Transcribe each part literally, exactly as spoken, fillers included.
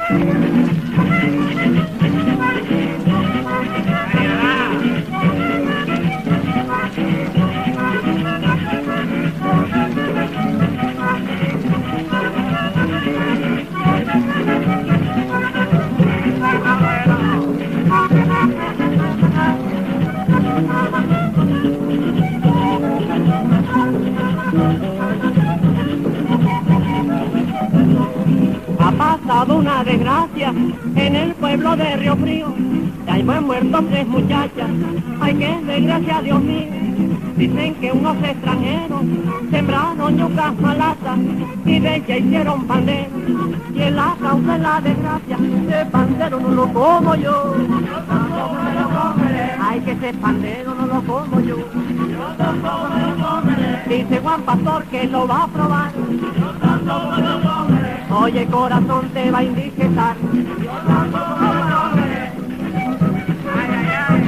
Ha pasado una desgracia en el pueblo de Río Frío, y ahí han muerto tres muchachas, ay qué desgracia, Dios mío. Dicen que unos extranjeros sembraron yucas malatas y de ella hicieron pandero, y en la causa de la desgracia, ese pandero no lo como yo. Yo tampoco me lo comeré. Ay que ese pandero no lo como yo. Yo tampoco me lo comeré. Dice Juan Pastor que lo va a probar. Yo tampoco me lo comeré. Oye, corazón, te va a indigestar. Yo tampoco me lo comeré. Ay, ay, ay.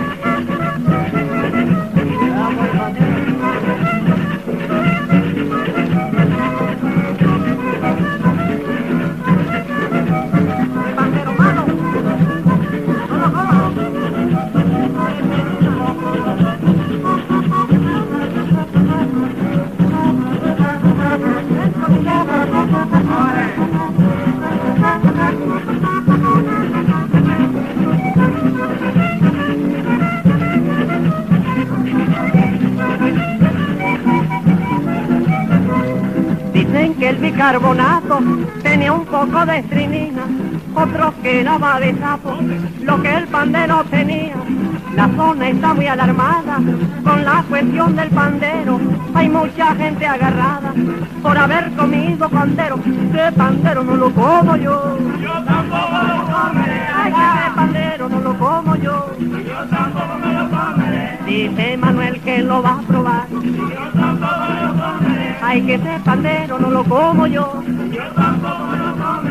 Pandero malo, no lo como. Dicen que el bicarbonato tenía un poco de estrinina, otros que daba de sapo lo que el pandero tenía. La zona está muy alarmada con la cuestión del pandero. Hay mucha gente agarrada por haber comido pandero. Ese pandero no lo como yo. Yo tampoco lo comeré. Ay, ese pandero no lo como yo. Yo tampoco me lo comeré. Dice Manuel que lo va a probar. Yo tampoco me lo comeré. Ay, que ese pandero no lo como yo. Yo tampoco me lo comeré.